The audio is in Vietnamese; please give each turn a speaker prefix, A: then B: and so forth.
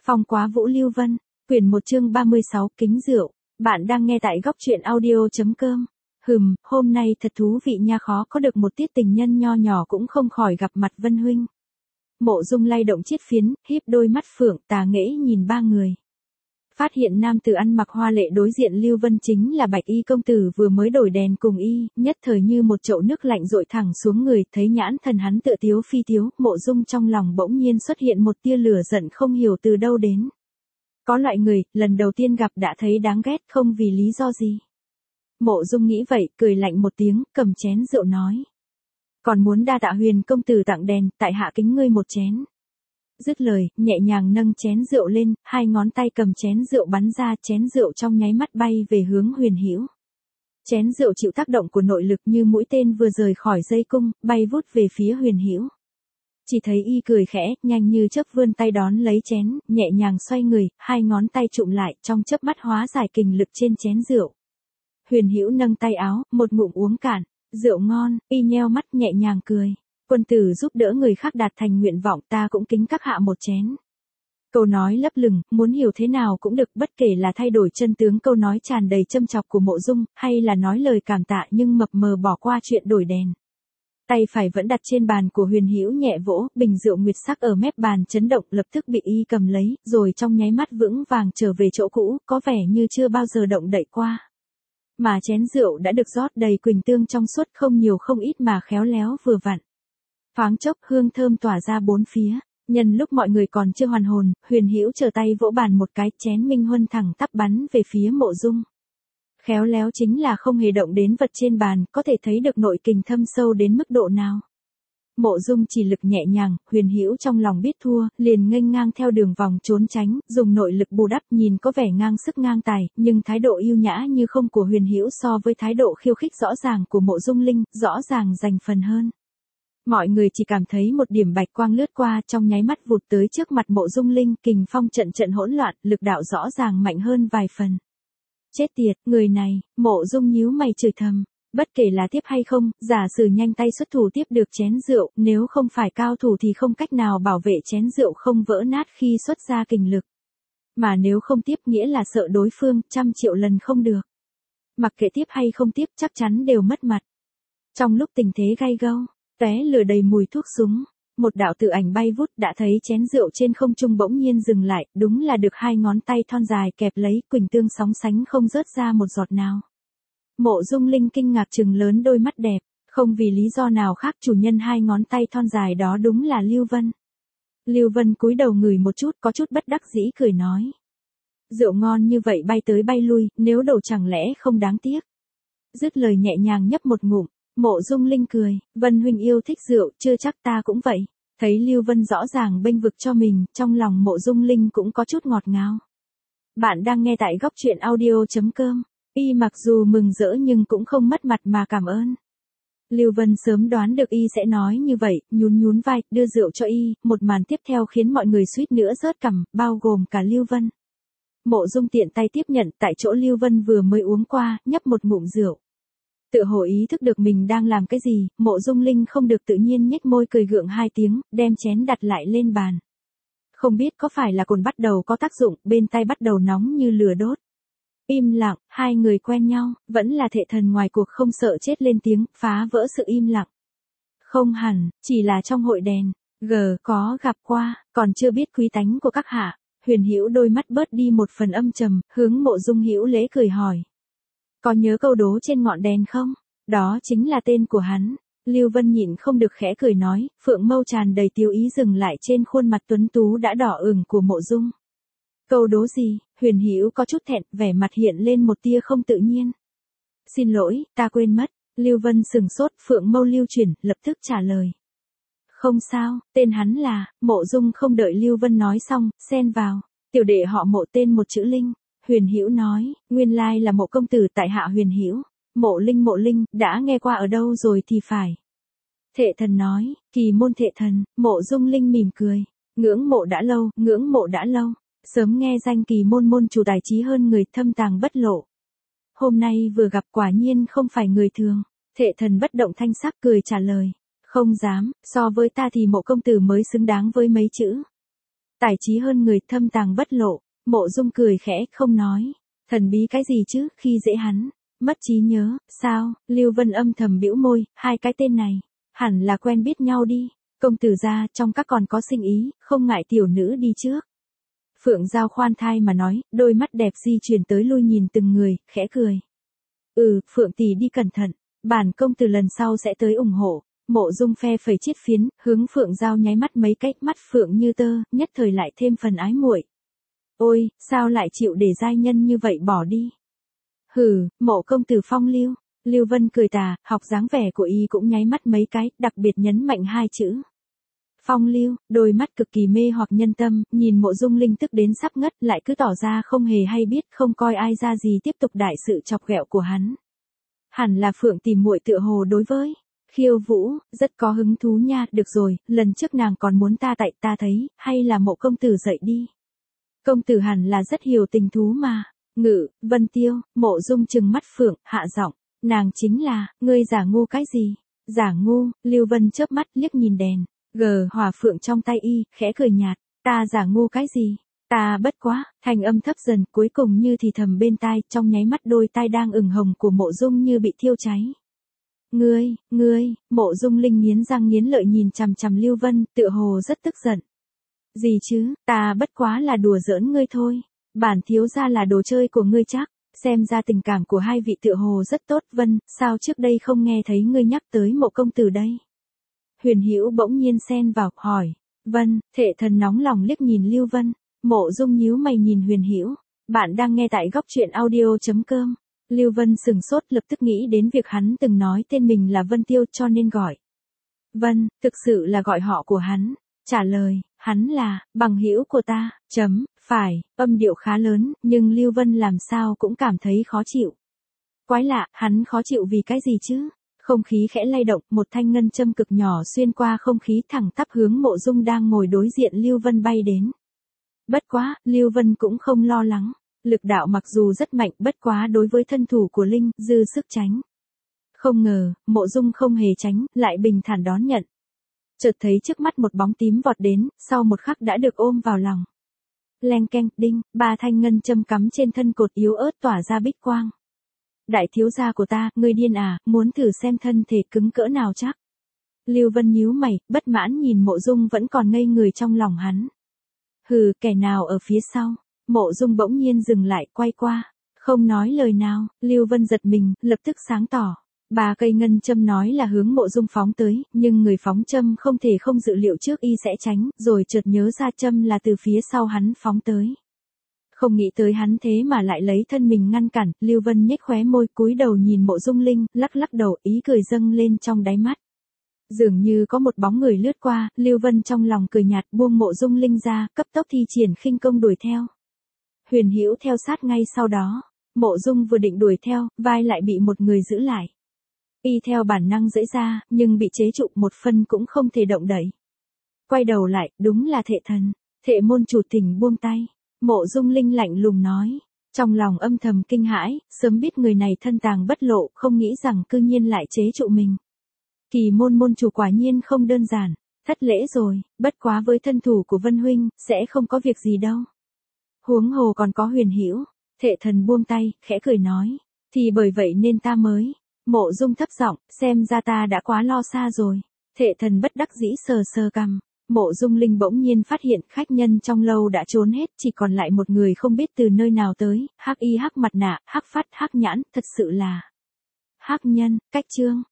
A: Phong Quá Vũ Lưu Vân, quyển 1 chương 36 kính rượu. Bạn đang nghe tại góc truyện audio.com. Hôm nay thật thú vị nha, khó có được một tiết tình nhân nho nhỏ cũng không khỏi gặp mặt Vân huynh. Mộ Dung lay động chiếc phiến, híp đôi mắt phượng tà nghễ nhìn ba người. Phát hiện nam tử ăn mặc hoa lệ đối diện Lưu Vân chính là Bạch Y công tử vừa mới đổi đèn cùng y, nhất thời như một chậu nước lạnh dội thẳng xuống người, thấy nhãn thần hắn tựa tiếu phi tiếu, Mộ Dung trong lòng bỗng nhiên xuất hiện một tia lửa giận không hiểu từ đâu đến. Có loại người, lần đầu tiên gặp đã thấy đáng ghét không vì lý do gì. Mộ Dung nghĩ vậy, cười lạnh một tiếng, cầm chén rượu nói. Còn muốn đa tạ Huyền công tử tặng đèn, tại hạ kính ngươi một chén. Dứt lời, nhẹ nhàng nâng chén rượu lên, hai ngón tay cầm chén rượu bắn ra, chén rượu trong nháy mắt bay về hướng Huyền Hữu. Chén rượu chịu tác động của nội lực như mũi tên vừa rời khỏi dây cung, bay vút về phía Huyền Hữu. Chỉ thấy y cười khẽ, nhanh như chớp vươn tay đón lấy chén, nhẹ nhàng xoay người, hai ngón tay chụm lại, trong chớp mắt hóa giải kình lực trên chén rượu. Huyền Hữu nâng tay áo, một ngụm uống cạn, rượu ngon, y nheo mắt nhẹ nhàng cười. Quân tử giúp đỡ người khác đạt thành nguyện vọng, ta cũng kính các hạ một chén. Câu nói lấp lửng, muốn hiểu thế nào cũng được, bất kể là thay đổi chân tướng câu nói tràn đầy châm chọc của Mộ Dung, hay là nói lời cảm tạ nhưng mập mờ bỏ qua chuyện đổi đèn. Tay phải vẫn đặt trên bàn của Huyền Hữu nhẹ vỗ, bình rượu nguyệt sắc ở mép bàn chấn động, lập tức bị y cầm lấy, rồi trong nháy mắt vững vàng trở về chỗ cũ, có vẻ như chưa bao giờ động đậy qua. Mà chén rượu đã được rót đầy quỳnh tương trong suốt, không nhiều không ít mà khéo léo vừa vặn. Thoáng chốc hương thơm tỏa ra bốn phía, nhân lúc mọi người còn chưa hoàn hồn, Huyền Hữu trở tay vỗ bàn một cái, chén minh huân thẳng tắp bắn về phía Mộ Dung. Khéo léo chính là không hề động đến vật trên bàn, có thể thấy được nội kình thâm sâu đến mức độ nào. Mộ Dung chỉ lực nhẹ nhàng, Huyền Hữu trong lòng biết thua, liền nghênh ngang theo đường vòng trốn tránh, dùng nội lực bù đắp, nhìn có vẻ ngang sức ngang tài, nhưng thái độ yêu nhã như không của Huyền Hữu so với thái độ khiêu khích rõ ràng của Mộ Dung Linh, rõ ràng giành phần hơn. Mọi người chỉ cảm thấy một điểm bạch quang lướt qua, trong nháy mắt vụt tới trước mặt Mộ Dung Linh, kình phong trận trận hỗn loạn, lực đạo rõ ràng mạnh hơn vài phần. Chết tiệt, người này, Mộ Dung nhíu mày chửi thầm, bất kể là tiếp hay không, giả sử nhanh tay xuất thủ tiếp được chén rượu, nếu không phải cao thủ thì không cách nào bảo vệ chén rượu không vỡ nát khi xuất ra kình lực. Mà nếu không tiếp nghĩa là sợ đối phương, 100 triệu lần không được. Mặc kệ tiếp hay không tiếp chắc chắn đều mất mặt. Trong lúc tình thế gay gâu, tóe lửa đầy mùi thuốc súng, một đạo tự ảnh bay vút, đã thấy chén rượu trên không trung bỗng nhiên dừng lại, đúng là được hai ngón tay thon dài kẹp lấy, quỳnh tương sóng sánh không rớt ra một giọt nào. Mộ Dung Linh kinh ngạc trừng lớn đôi mắt đẹp, không vì lý do nào khác, chủ nhân hai ngón tay thon dài đó đúng là Lưu Vân. Lưu Vân cúi đầu ngửi một chút, có chút bất đắc dĩ cười nói. Rượu ngon như vậy bay tới bay lui, nếu đổ chẳng lẽ không đáng tiếc. Dứt lời nhẹ nhàng nhấp một ngụm. Mộ Dung Linh cười, Vân huynh yêu thích rượu, chưa chắc ta cũng vậy. Thấy Lưu Vân rõ ràng bênh vực cho mình, trong lòng Mộ Dung Linh cũng có chút ngọt ngào. Bạn đang nghe tại góc truyện audio.com. Y mặc dù mừng rỡ nhưng cũng không mất mặt mà cảm ơn. Lưu Vân sớm đoán được y sẽ nói như vậy, nhún nhún vai, đưa rượu cho y, một màn tiếp theo khiến mọi người suýt nữa rớt cằm, bao gồm cả Lưu Vân. Mộ Dung tiện tay tiếp nhận, tại chỗ Lưu Vân vừa mới uống qua, nhấp một ngụm rượu. Tự hồ ý thức được mình đang làm cái gì, Mộ Dung Linh không được tự nhiên nhếch môi cười gượng hai tiếng, đem chén đặt lại lên bàn. Không biết có phải là cồn bắt đầu có tác dụng, bên tai bắt đầu nóng như lửa đốt. Im lặng, hai người quen nhau, vẫn là thệ thần ngoài cuộc không sợ chết lên tiếng, phá vỡ sự im lặng. Không hẳn, chỉ là trong hội đèn, có gặp qua, còn chưa biết quý tánh của các hạ. Huyền Hữu đôi mắt bớt đi một phần âm trầm, hướng Mộ Dung Hữu lễ cười hỏi. Có nhớ câu đố trên ngọn đèn không? Đó chính là tên của hắn. Lưu Vân nhịn không được khẽ cười nói, phượng mâu tràn đầy tiêu ý dừng lại trên khuôn mặt tuấn tú đã đỏ ửng của Mộ Dung. Câu đố gì? Huyền Hữu có chút thẹn, vẻ mặt hiện lên một tia không tự nhiên. Xin lỗi, ta quên mất. Lưu Vân sừng sốt, phượng mâu lưu chuyển, lập tức trả lời. Không sao, tên hắn là, Mộ Dung không đợi Lưu Vân nói xong, xen vào. Tiểu đệ họ Mộ tên một chữ Linh. Huyền Hữu nói, nguyên lai là Mộ công tử tại hạ Huyền Hữu. Mộ Linh, đã nghe qua ở đâu rồi thì phải. Thệ thần nói, kỳ môn thệ thần. Mộ Dung Linh mỉm cười. Ngưỡng mộ đã lâu. Sớm nghe danh kỳ môn môn chủ tài trí hơn người, thâm tàng bất lộ. Hôm nay vừa gặp quả nhiên không phải người thường. Thệ thần bất động thanh sắc cười trả lời. Không dám, so với ta thì Mộ công tử mới xứng đáng với mấy chữ. Tài trí hơn người, thâm tàng bất lộ. Mộ Dung cười khẽ, không nói. Thần bí cái gì chứ, khi dễ hắn. Mất trí nhớ, sao? Lưu Vân âm thầm bĩu môi, hai cái tên này. Hẳn là quen biết nhau đi. Công tử gia, trong các còn có sinh ý, không ngại tiểu nữ đi trước. Phượng Giao khoan thai mà nói, đôi mắt đẹp di chuyển tới lui nhìn từng người, khẽ cười. Phượng tỷ đi cẩn thận, bản công tử lần sau sẽ tới ủng hộ. Mộ Dung phe phẩy chiếc phiến, hướng Phượng Giao nháy mắt mấy cái, mắt phượng như tơ, nhất thời lại thêm phần ái muội. Ôi, sao lại chịu để giai nhân như vậy bỏ đi? Mộ công tử phong lưu. Lưu Vân cười tà, học dáng vẻ của y cũng nháy mắt mấy cái, đặc biệt nhấn mạnh hai chữ. Phong lưu, đôi mắt cực kỳ mê hoặc nhân tâm, nhìn Mộ Dung Linh tức đến sắp ngất, lại cứ tỏ ra không hề hay biết, không coi ai ra gì, tiếp tục đại sự chọc ghẹo của hắn. Hẳn là Phượng tìm muội tựa hồ đối với Khiêu Vũ rất có hứng thú nha. Được rồi, lần trước nàng còn muốn ta tại ta thấy, hay là Mộ công tử dậy đi. Công tử hẳn là rất hiểu tình thú mà. Vân Tiêu. Mộ Dung trừng mắt Phượng, hạ giọng, nàng chính là, ngươi giả ngu cái gì? Giả ngu. Lưu Vân chớp mắt liếc nhìn đèn hỏa phượng trong tay y, khẽ cười nhạt, ta giả ngu cái gì? Ta bất quá. Thanh âm thấp dần, cuối cùng như thì thầm bên tai, trong nháy mắt đôi tai đang ửng hồng của Mộ Dung như bị thiêu cháy. Ngươi. Mộ Dung Linh nghiến răng nghiến lợi nhìn chằm chằm Lưu Vân, tựa hồ rất tức giận. Gì chứ, ta bất quá là đùa giỡn ngươi thôi. Bản thiếu gia là đồ chơi của ngươi chắc. Xem ra tình cảm của hai vị tựa hồ rất tốt. Vân, sao trước đây không nghe thấy ngươi nhắc tới Mộ công tử đây? Huyền Hữu bỗng nhiên xen vào, hỏi. Vân. Thệ thần nóng lòng liếc nhìn Lưu Vân. Mộ Dung nhíu mày nhìn Huyền Hữu. Bạn đang nghe tại góc truyện audio.com. Lưu Vân sừng sốt, lập tức nghĩ đến việc hắn từng nói tên mình là Vân Tiêu cho nên gọi. Vân, thực sự là gọi họ của hắn. Trả lời, hắn là bằng hữu của ta. Phải, âm điệu khá lớn, nhưng Lưu Vân làm sao cũng cảm thấy khó chịu. Quái lạ, hắn khó chịu vì cái gì chứ? Không khí khẽ lay động, một thanh ngân châm cực nhỏ xuyên qua không khí thẳng tắp hướng Mộ Dung đang ngồi đối diện Lưu Vân bay đến. Bất quá, Lưu Vân cũng không lo lắng. Lực đạo mặc dù rất mạnh, bất quá đối với thân thủ của Linh, dư sức tránh. Không ngờ, Mộ Dung không hề tránh, lại bình thản đón nhận. Chợt thấy trước mắt một bóng tím vọt đến, sau một khắc đã được ôm vào lòng. Leng keng, đinh, ba thanh ngân châm cắm trên thân cột yếu ớt tỏa ra bích quang. Đại thiếu gia của ta, ngươi điên à, muốn thử xem thân thể cứng cỡ nào chắc. Lưu Vân nhíu mày, bất mãn nhìn Mộ Dung vẫn còn ngây người trong lòng hắn. Kẻ nào ở phía sau? Mộ Dung bỗng nhiên dừng lại, quay qua, không nói lời nào. Lưu Vân giật mình, lập tức sáng tỏ. Ba cây ngân châm nói là hướng Mộ Dung phóng tới, nhưng người phóng châm không thể không dự liệu trước y sẽ tránh, rồi chợt nhớ ra châm là từ phía sau hắn phóng tới. Không nghĩ tới hắn thế mà lại lấy thân mình ngăn cản. Lưu Vân nhếch khóe môi, cúi đầu nhìn Mộ Dung Linh, lắc lắc đầu, ý cười dâng lên trong đáy mắt. Dường như có một bóng người lướt qua, Lưu Vân trong lòng cười nhạt, buông Mộ Dung Linh ra, cấp tốc thi triển khinh công đuổi theo. Huyền Hữu theo sát ngay sau đó. Mộ Dung vừa định đuổi theo, vai lại bị một người giữ lại. Y theo bản năng giãy ra, nhưng bị chế trụ, một phân cũng không thể động đậy. Quay đầu lại, đúng là Thệ thần. Thệ môn chủ thỉnh buông tay. Mộ Dung Linh lạnh lùng nói. Trong lòng âm thầm kinh hãi, sớm biết người này thân tàng bất lộ, không nghĩ rằng cư nhiên lại chế trụ mình. Kỳ môn môn chủ quả nhiên không đơn giản. Thất lễ rồi, bất quá với thân thủ của Vân huynh, sẽ không có việc gì đâu. Huống hồ còn có Huyền Hữu. Thệ thần buông tay, khẽ cười nói. Thì bởi vậy nên ta mới. Mộ Dung thấp giọng, xem ra ta đã quá lo xa rồi. Thệ thần bất đắc dĩ sờ sờ cằm. Mộ Dung Linh bỗng nhiên phát hiện khách nhân trong lâu đã trốn hết, chỉ còn lại một người không biết từ nơi nào tới, hắc y hắc mặt nạ, hắc phát hắc nhãn, thật sự là hắc nhân. Cách chương